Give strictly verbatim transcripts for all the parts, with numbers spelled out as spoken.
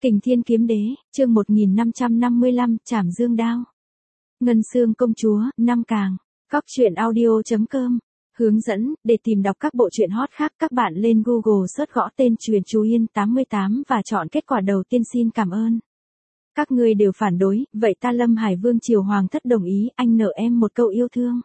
Kình Thiên Kiếm Đế, chương một nghìn năm trăm năm mươi lăm, Trảm Dương Đao. Ngân Xương Công Chúa, năm càng. Cóc truyện audio chấm com. Hướng dẫn, để tìm đọc các bộ truyện hot khác các bạn lên Google search gõ tên Truyện Chú Yên tám mươi tám và chọn kết quả đầu tiên. Xin cảm ơn. Các ngươi đều phản đối, vậy ta Lâm Hải Vương Triều Hoàng thất đồng ý, anh nợ em một câu yêu thương.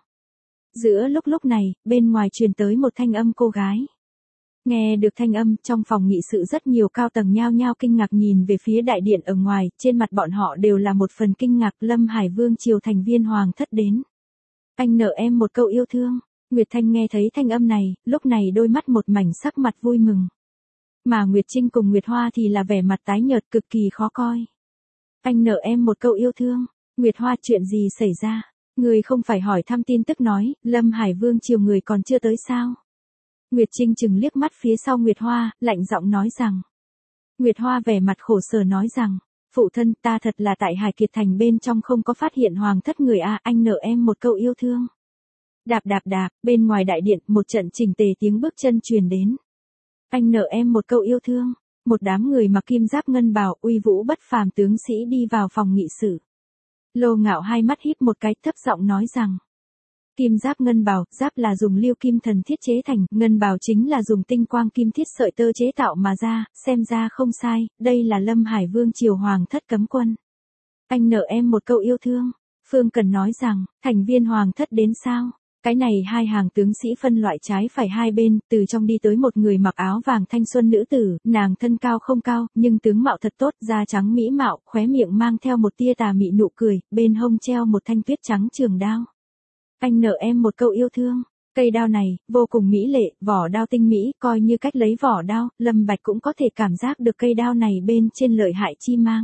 Giữa lúc lúc này, bên ngoài truyền tới một thanh âm cô gái. Nghe được thanh âm, trong phòng nghị sự rất nhiều cao tầng nhao nhao kinh ngạc nhìn về phía đại điện ở ngoài, trên mặt bọn họ đều là một phần kinh ngạc. Lâm Hải Vương Triều thành viên Hoàng thất đến. Anh nợ em một câu yêu thương. Nguyệt Thanh nghe thấy thanh âm này, lúc này đôi mắt một mảnh sắc mặt vui mừng. Mà Nguyệt Trinh cùng Nguyệt Hoa thì là vẻ mặt tái nhợt cực kỳ khó coi. Anh nợ em một câu yêu thương. Nguyệt Hoa, chuyện gì xảy ra? Người không phải hỏi thăm tin tức nói, Lâm Hải Vương Triều người còn chưa tới sao? Nguyệt Trinh chừng liếc mắt phía sau Nguyệt Hoa, lạnh giọng nói rằng. Nguyệt Hoa vẻ mặt khổ sở nói rằng, phụ thân ta thật là tại Hải Kiệt Thành bên trong không có phát hiện hoàng thất người a, anh nợ em một câu yêu thương. Đạp đạp đạp, bên ngoài đại điện, một trận chỉnh tề tiếng bước chân truyền đến. Anh nợ em một câu yêu thương, một đám người mặc kim giáp ngân bào, uy vũ bất phàm tướng sĩ đi vào phòng nghị sự. Lô Ngạo hai mắt híp một cái, thấp giọng nói rằng. Kim giáp ngân bào, giáp là dùng liêu kim thần thiết chế thành, ngân bào chính là dùng tinh quang kim thiết sợi tơ chế tạo mà ra, xem ra không sai, đây là Lâm Hải Vương Triều Hoàng thất cấm quân. Anh nợ em một câu yêu thương. Phương Cần nói rằng, thành viên Hoàng thất đến sao? Cái này hai hàng tướng sĩ phân loại trái phải hai bên, từ trong đi tới một người mặc áo vàng thanh xuân nữ tử, nàng thân cao không cao, nhưng tướng mạo thật tốt, da trắng mỹ mạo, khóe miệng mang theo một tia tà mị nụ cười, bên hông treo một thanh tuyết trắng trường đao. Anh nợ em một câu yêu thương. Cây đao này, vô cùng mỹ lệ, vỏ đao tinh mỹ, coi như cách lấy vỏ đao, Lâm Bạch cũng có thể cảm giác được cây đao này bên trên lợi hại chi mang.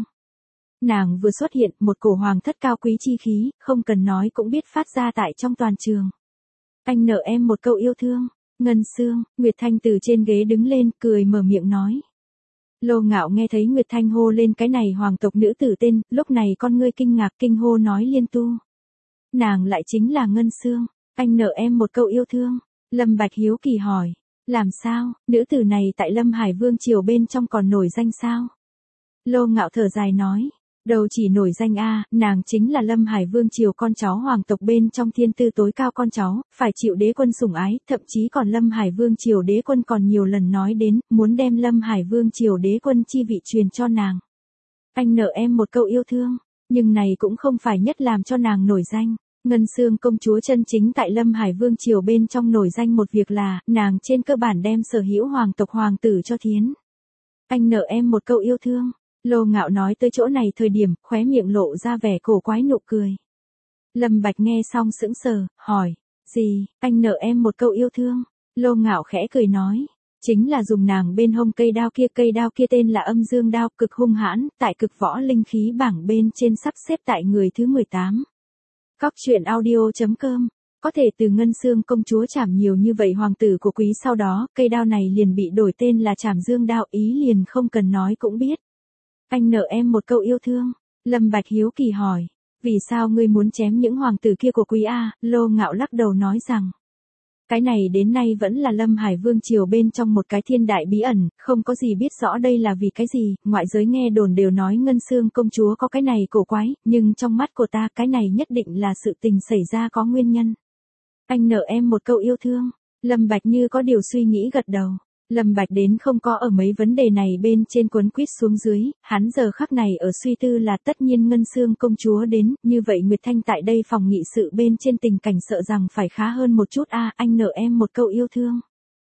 Nàng vừa xuất hiện, một cổ hoàng thất cao quý chi khí, không cần nói cũng biết phát ra tại trong toàn trường. Anh nợ em một câu yêu thương. Ngân Xương, Nguyệt Thanh từ trên ghế đứng lên, cười mở miệng nói. Lô Ngạo nghe thấy Nguyệt Thanh hô lên cái này hoàng tộc nữ tử tên, lúc này con ngươi kinh ngạc kinh hô nói liên tu. Nàng lại chính là Ngân Xương. Anh nợ em một câu yêu thương. Lâm Bạch hiếu kỳ hỏi. Làm sao, nữ tử này tại Lâm Hải Vương Triều bên trong còn nổi danh sao? Lô Ngạo thở dài nói. Đâu chỉ nổi danh a, nàng chính là Lâm Hải Vương Triều con cháu hoàng tộc bên trong thiên tư tối cao con cháu, phải chịu đế quân sủng ái, thậm chí còn Lâm Hải Vương Triều đế quân còn nhiều lần nói đến, muốn đem Lâm Hải Vương Triều đế quân chi vị truyền cho nàng. Anh nợ em một câu yêu thương, nhưng này cũng không phải nhất làm cho nàng nổi danh. Ngân Xương công chúa chân chính tại Lâm Hải Vương Triều bên trong nổi danh một việc là, nàng trên cơ bản đem sở hữu hoàng tộc hoàng tử cho thiến. Anh nợ em một câu yêu thương. Lô Ngạo nói tới chỗ này thời điểm, khóe miệng lộ ra vẻ cổ quái nụ cười. Lâm Bạch nghe xong sững sờ, hỏi, gì, anh nợ em một câu yêu thương? Lô Ngạo khẽ cười nói, chính là dùng nàng bên hông cây đao kia, cây đao kia tên là Âm Dương đao, cực hung hãn, tại cực võ linh khí bảng bên trên sắp xếp tại người thứ mười tám. Cóc truyện audio chấm com. Có thể từ Ngân Xương công chúa trảm nhiều như vậy hoàng tử của quý sau đó, cây đao này liền bị đổi tên là Trảm Dương đao, ý liền không cần nói cũng biết. Anh nợ em một câu yêu thương. Lâm Bạch hiếu kỳ hỏi. Vì sao ngươi muốn chém những hoàng tử kia của quý A? Lô Ngạo lắc đầu nói rằng. Cái này đến nay vẫn là Lâm Hải Vương Triều bên trong một cái thiên đại bí ẩn, không có gì biết rõ đây là vì cái gì, ngoại giới nghe đồn đều nói Ngân Xương công chúa có cái này cổ quái, nhưng trong mắt của ta cái này nhất định là sự tình xảy ra có nguyên nhân. Anh nợ em một câu yêu thương. Lâm Bạch như có điều suy nghĩ gật đầu. Lâm Bạch đến không có ở mấy vấn đề này bên trên quấn quýt xuống dưới, hắn giờ khắc này ở suy tư là tất nhiên Ngân Xương công chúa đến, như vậy Nguyệt Thanh tại đây phòng nghị sự bên trên tình cảnh sợ rằng phải khá hơn một chút a, anh nợ em một câu yêu thương.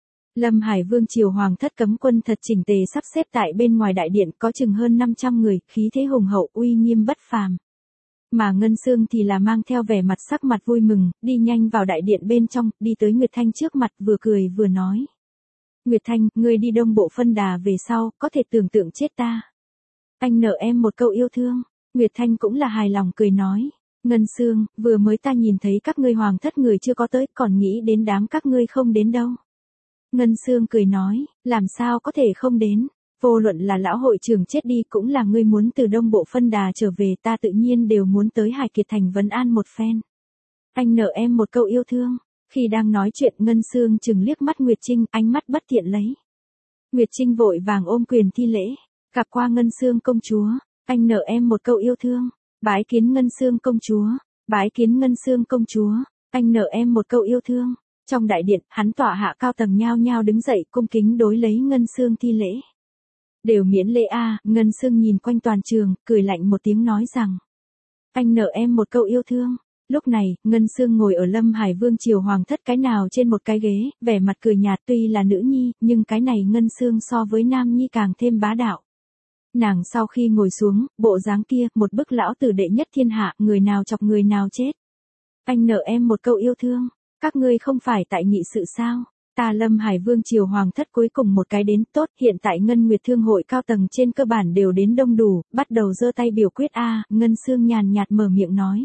Lâm Hải Vương Triều Hoàng thất cấm quân thật chỉnh tề sắp xếp tại bên ngoài đại điện, có chừng hơn năm trăm người, khí thế hùng hậu, uy nghiêm bất phàm. Mà Ngân Xương thì là mang theo vẻ mặt sắc mặt vui mừng, đi nhanh vào đại điện bên trong, đi tới Nguyệt Thanh trước mặt vừa cười vừa nói. Nguyệt Thanh, ngươi đi đông bộ phân đà về sau, có thể tưởng tượng chết ta. Anh nợ em một câu yêu thương. Nguyệt Thanh cũng là hài lòng cười nói. Ngân Xương, vừa mới ta nhìn thấy các ngươi hoàng thất người chưa có tới, còn nghĩ đến đám các ngươi không đến đâu. Ngân Xương cười nói, làm sao có thể không đến. Vô luận là lão hội trưởng chết đi cũng là ngươi muốn từ đông bộ phân đà trở về, ta tự nhiên đều muốn tới Hải Kiệt Thành vấn an một phen. Anh nợ em một câu yêu thương. Khi đang nói chuyện Ngân Xương chừng liếc mắt Nguyệt Trinh, ánh mắt bất thiện lấy. Nguyệt Trinh vội vàng ôm quyền thi lễ. Gặp qua Ngân Xương công chúa, anh nợ em một câu yêu thương. Bái kiến Ngân Xương công chúa, bái kiến Ngân Xương công chúa, anh nợ em một câu yêu thương. Trong đại điện, hắn tọa hạ cao tầng nhao nhao đứng dậy cung kính đối lấy Ngân Xương thi lễ. Đều miễn lễ a. À, Ngân Xương nhìn quanh toàn trường, cười lạnh một tiếng nói rằng. Anh nợ em một câu yêu thương. Lúc này, Ngân Xương ngồi ở Lâm Hải Vương triều hoàng thất cái nào trên một cái ghế, vẻ mặt cười nhạt tuy là nữ nhi, nhưng cái này Ngân Xương so với nam nhi càng thêm bá đạo. Nàng sau khi ngồi xuống, bộ dáng kia, một bức lão tử đệ nhất thiên hạ, người nào chọc người nào chết. Anh nợ em một câu yêu thương, các ngươi không phải tại nghị sự sao? Ta Lâm Hải Vương triều hoàng thất cuối cùng một cái đến tốt, hiện tại Ngân Nguyệt Thương hội cao tầng trên cơ bản đều đến đông đủ, bắt đầu giơ tay biểu quyết a. Ngân Xương nhàn nhạt mở miệng nói.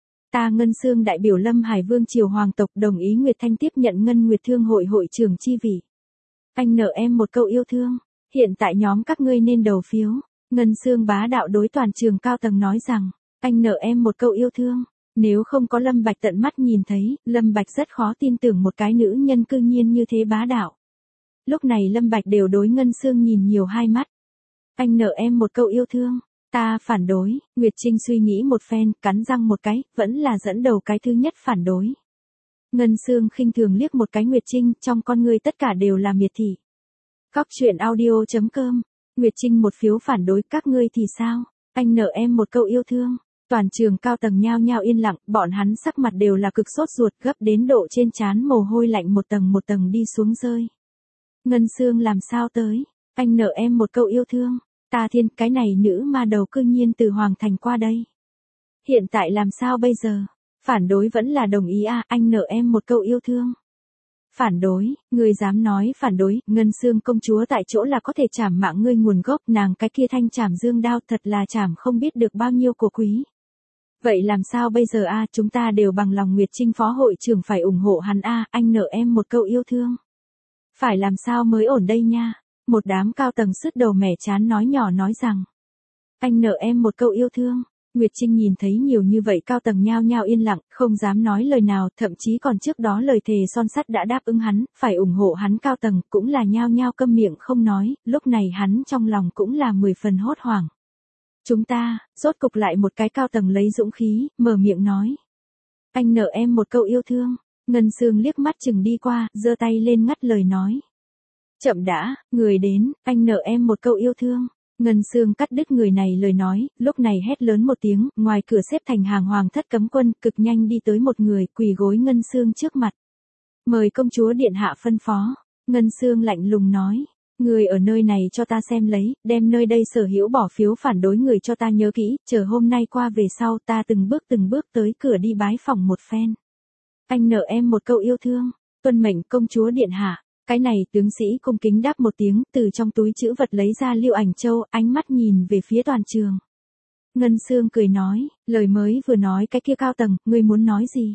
Ta Ngân Xương đại biểu Lâm Hải Vương triều hoàng tộc đồng ý Nguyệt Thanh tiếp nhận Ngân Nguyệt Thương hội hội trưởng chi vị. Anh nợ em một câu yêu thương, hiện tại nhóm các ngươi nên đầu phiếu. Ngân Xương bá đạo đối toàn trường cao tầng nói rằng, anh nợ em một câu yêu thương. Nếu không có Lâm Bạch tận mắt nhìn thấy, Lâm Bạch rất khó tin tưởng một cái nữ nhân cư nhiên như thế bá đạo. Lúc này Lâm Bạch đều đối Ngân Xương nhìn nhiều hai mắt. Anh nợ em một câu yêu thương. Ta phản đối. Nguyệt Trinh suy nghĩ một phen, cắn răng một cái, vẫn là dẫn đầu cái thứ nhất phản đối. Ngân Xương khinh thường liếc một cái Nguyệt Trinh, trong con ngươi tất cả đều là miệt thị. Cóc truyện audio chấm com. Nguyệt Trinh một phiếu phản đối, các ngươi thì sao? Anh nợ em một câu yêu thương. Toàn trường cao tầng nhao nhao yên lặng, bọn hắn sắc mặt đều là cực sốt ruột, gấp đến độ trên trán mồ hôi lạnh một tầng một tầng đi xuống rơi. Ngân Xương làm sao tới? Anh nợ em một câu yêu thương. Ta thiên, cái này nữ ma đầu cư nhiên từ Hoàng Thành qua đây. Hiện tại làm sao bây giờ? Phản đối vẫn là đồng ý à, anh nợ em một câu yêu thương. Phản đối, ngươi dám nói phản đối, Ngân Xương công chúa tại chỗ là có thể trảm mạng ngươi nguồn gốc, nàng cái kia thanh trảm dương đao thật là trảm không biết được bao nhiêu của quý. Vậy làm sao bây giờ a, chúng ta đều bằng lòng Nguyệt Trinh phó hội trưởng phải ủng hộ hắn a, anh nợ em một câu yêu thương. Phải làm sao mới ổn đây nha? Một đám cao tầng sứt đầu mẻ chán nói nhỏ nói rằng. Anh nợ em một câu yêu thương. Nguyệt Trinh nhìn thấy nhiều như vậy cao tầng nhao nhao yên lặng, không dám nói lời nào, thậm chí còn trước đó lời thề son sắt đã đáp ứng hắn, phải ủng hộ hắn cao tầng, cũng là nhao nhao câm miệng không nói, lúc này hắn trong lòng cũng là mười phần hốt hoảng. Chúng ta, rốt cục lại một cái cao tầng lấy dũng khí, mở miệng nói. Anh nợ em một câu yêu thương. Ngân Xương liếc mắt chừng đi qua, giơ tay lên ngắt lời nói. Chậm đã, người đến, anh nợ em một câu yêu thương. Ngân Xương cắt đứt người này lời nói, lúc này hét lớn một tiếng, ngoài cửa xếp thành hàng hoàng thất cấm quân, cực nhanh đi tới một người, quỳ gối Ngân Xương trước mặt. Mời công chúa điện hạ phân phó. Ngân Xương lạnh lùng nói. Người ở nơi này cho ta xem lấy, đem nơi đây sở hữu bỏ phiếu phản đối người cho ta nhớ kỹ, chờ hôm nay qua về sau ta từng bước từng bước tới cửa đi bái phỏng một phen. Anh nợ em một câu yêu thương, tuân mệnh công chúa điện hạ. Cái này tướng sĩ cung kính đáp một tiếng, từ trong túi trữ vật lấy ra Lưu Ảnh Châu, ánh mắt nhìn về phía toàn trường. Ngân Xương cười nói, lời mới vừa nói cái kia cao tầng, ngươi muốn nói gì?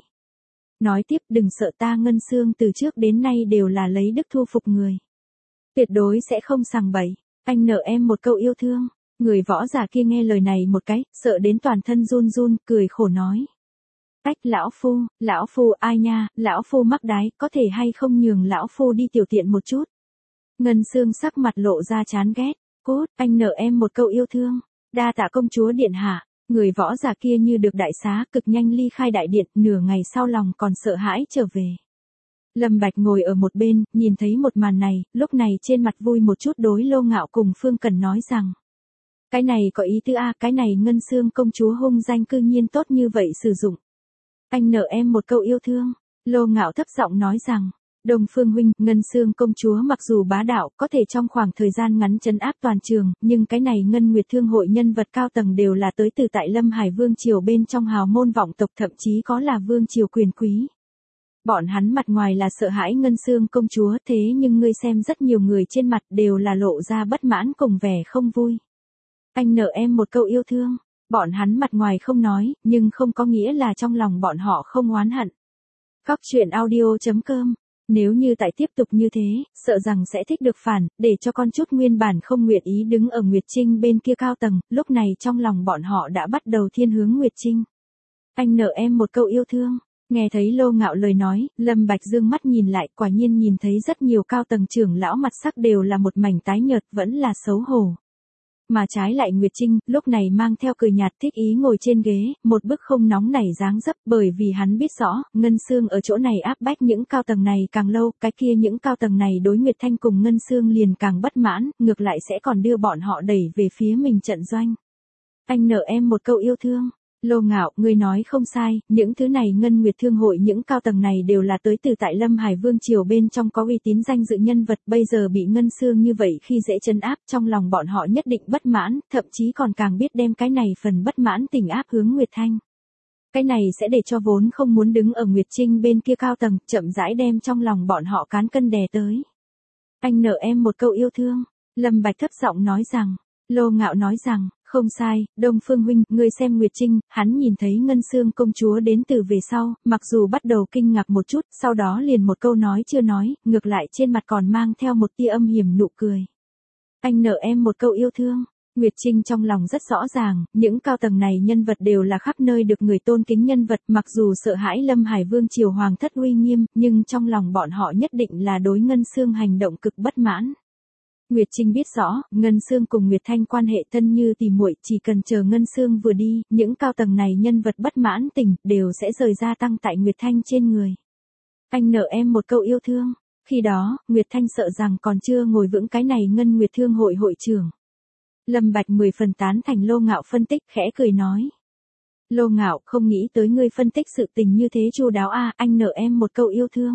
Nói tiếp, đừng sợ ta Ngân Xương từ trước đến nay đều là lấy đức thu phục người. Tuyệt đối sẽ không sằng bậy. Anh nợ em một câu yêu thương. Người võ giả kia nghe lời này một cái, sợ đến toàn thân run run, cười khổ nói. Ách lão phu, lão phu ai nha, lão phu mắc đái, có thể hay không nhường lão phu đi tiểu tiện một chút. Ngân Xương sắc mặt lộ ra chán ghét. Cốt, anh nợ em một câu yêu thương. Đa tạ công chúa điện hạ. Người võ giả kia như được đại xá, cực nhanh ly khai đại điện, nửa ngày sau lòng còn sợ hãi trở về. Lâm Bạch ngồi ở một bên, nhìn thấy một màn này, lúc này trên mặt vui một chút đối Lô Ngạo cùng Phương Cần nói rằng. Cái này có ý tứ a, cái này Ngân Xương công chúa hung danh cư nhiên tốt như vậy sử dụng. Anh nợ em một câu yêu thương. Lô Ngạo thấp giọng nói rằng. Đông Phương huynh, Ngân Xương công chúa mặc dù bá đạo, có thể trong khoảng thời gian ngắn trấn áp toàn trường, nhưng cái này Ngân Nguyệt Thương hội nhân vật cao tầng đều là tới từ tại Lâm Hải Vương triều bên trong hào môn vọng tộc, thậm chí có là vương triều quyền quý. Bọn hắn mặt ngoài là sợ hãi Ngân Xương công chúa, thế nhưng ngươi xem rất nhiều người trên mặt đều là lộ ra bất mãn cùng vẻ không vui. Anh nợ em một câu yêu thương. Bọn hắn mặt ngoài không nói, nhưng không có nghĩa là trong lòng bọn họ không oán hận. Cóc truyện audio chấm com. Nếu như tại tiếp tục như thế, sợ rằng sẽ thích được phản, để cho con chút nguyên bản không nguyện ý đứng ở Nguyệt Trinh bên kia cao tầng, lúc này trong lòng bọn họ đã bắt đầu thiên hướng Nguyệt Trinh. Anh nợ em một câu yêu thương. Nghe thấy Lô Ngạo lời nói, Lâm Bạch dương mắt nhìn lại, quả nhiên nhìn thấy rất nhiều cao tầng trưởng lão mặt sắc đều là một mảnh tái nhợt, vẫn là xấu hổ. Mà trái lại Nguyệt Trinh, lúc này mang theo cười nhạt thích ý ngồi trên ghế, một bức không nóng nảy dáng dấp, bởi vì hắn biết rõ, Ngân Xương ở chỗ này áp bách những cao tầng này càng lâu, cái kia những cao tầng này đối Nguyệt Thanh cùng Ngân Xương liền càng bất mãn, ngược lại sẽ còn đưa bọn họ đẩy về phía mình trận doanh. Anh nợ em một câu yêu thương. Lô Ngạo, ngươi nói không sai, những thứ này Ngân Nguyệt Thương hội những cao tầng này đều là tới từ tại Lâm Hải Vương triều bên trong có uy tín danh dự nhân vật, bây giờ bị Ngân Xương như vậy khi dễ trấn áp, trong lòng bọn họ nhất định bất mãn, thậm chí còn càng biết đem cái này phần bất mãn tình áp hướng Nguyệt Thanh. Cái này sẽ để cho vốn không muốn đứng ở Nguyệt Trinh bên kia cao tầng, chậm rãi đem trong lòng bọn họ cán cân đè tới. Anh nợ em một câu yêu thương. Lâm Bạch thấp giọng nói rằng. Lô Ngạo nói rằng, không sai, Đông Phương huynh, ngươi xem Nguyệt Trinh, hắn nhìn thấy Ngân Xương công chúa đến từ về sau, mặc dù bắt đầu kinh ngạc một chút, sau đó liền một câu nói chưa nói, ngược lại trên mặt còn mang theo một tia âm hiểm nụ cười. Anh nợ em một câu yêu thương. Nguyệt Trinh trong lòng rất rõ ràng, những cao tầng này nhân vật đều là khắp nơi được người tôn kính nhân vật, mặc dù sợ hãi Lâm Hải Vương triều hoàng thất uy nghiêm, nhưng trong lòng bọn họ nhất định là đối Ngân Xương hành động cực bất mãn. Nguyệt Trinh biết rõ, Ngân Xương cùng Nguyệt Thanh quan hệ thân như tỉ muội, chỉ cần chờ Ngân Xương vừa đi, những cao tầng này nhân vật bất mãn tình, đều sẽ rời gia tăng tại Nguyệt Thanh trên người. Anh nợ em một câu yêu thương. Khi đó, Nguyệt Thanh sợ rằng còn chưa ngồi vững cái này Ngân Nguyệt Thương hội hội trưởng. Lâm Bạch mười phần tán thành Lô Ngạo phân tích, khẽ cười nói. Lô Ngạo, không nghĩ tới ngươi phân tích sự tình như thế chu đáo a, à, anh nợ em một câu yêu thương.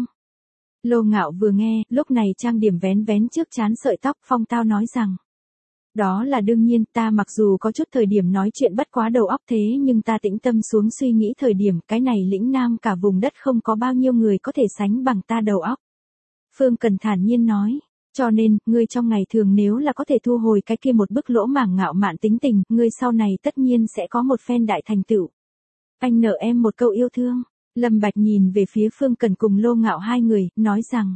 Lô Ngạo vừa nghe, lúc này trang điểm vén vén trước trán sợi tóc, phong tao nói rằng. Đó là đương nhiên, ta mặc dù có chút thời điểm nói chuyện bất quá đầu óc thế nhưng ta tĩnh tâm xuống suy nghĩ thời điểm, cái này lĩnh nam cả vùng đất không có bao nhiêu người có thể sánh bằng ta đầu óc. Phương Cần thản nhiên nói. Cho nên, ngươi trong ngày thường nếu là có thể thu hồi cái kia một bức lỗ mảng ngạo mạn tính tình, ngươi sau này tất nhiên sẽ có một phen đại thành tựu. Anh nợ em một câu yêu thương. Lâm Bạch nhìn về phía Phương Cần cùng Lô Ngạo hai người, nói rằng.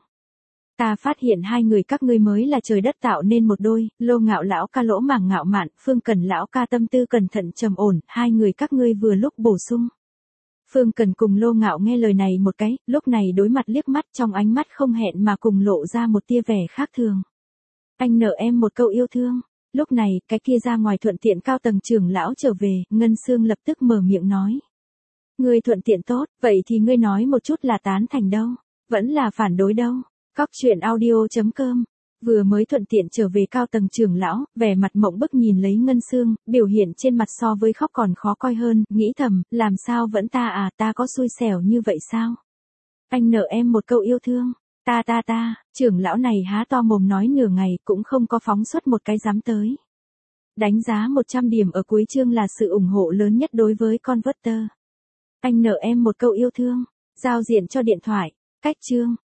Ta phát hiện hai người các ngươi mới là trời đất tạo nên một đôi, Lô Ngạo lão ca lỗ mảng ngạo mạn, Phương Cần lão ca tâm tư cẩn thận trầm ổn, hai người các ngươi vừa lúc bổ sung. Phương Cần cùng Lô Ngạo nghe lời này một cái, lúc này đối mặt liếc mắt trong ánh mắt không hẹn mà cùng lộ ra một tia vẻ khác thường. Anh nợ em một câu yêu thương. Lúc này, cái kia ra ngoài thuận tiện cao tầng trưởng lão trở về, Ngân Xương lập tức mở miệng nói. Ngươi thuận tiện tốt, vậy thì ngươi nói một chút là tán thành đâu, vẫn là phản đối đâu. Cóc truyện audio chấm com. Vừa mới thuận tiện trở về cao tầng trưởng lão, vẻ mặt mộng bức nhìn lấy Ngân Xương, biểu hiện trên mặt so với khóc còn khó coi hơn, nghĩ thầm, làm sao vẫn ta à, ta có xui xẻo như vậy sao? Anh nợ em một câu yêu thương. Ta ta ta, trưởng lão này há to mồm nói nửa ngày cũng không có phóng xuất một cái dám tới. Đánh giá một trăm điểm ở cuối chương là sự ủng hộ lớn nhất đối với Converter. Anh nợ em một câu yêu thương. Giao diện cho điện thoại. Cách chương.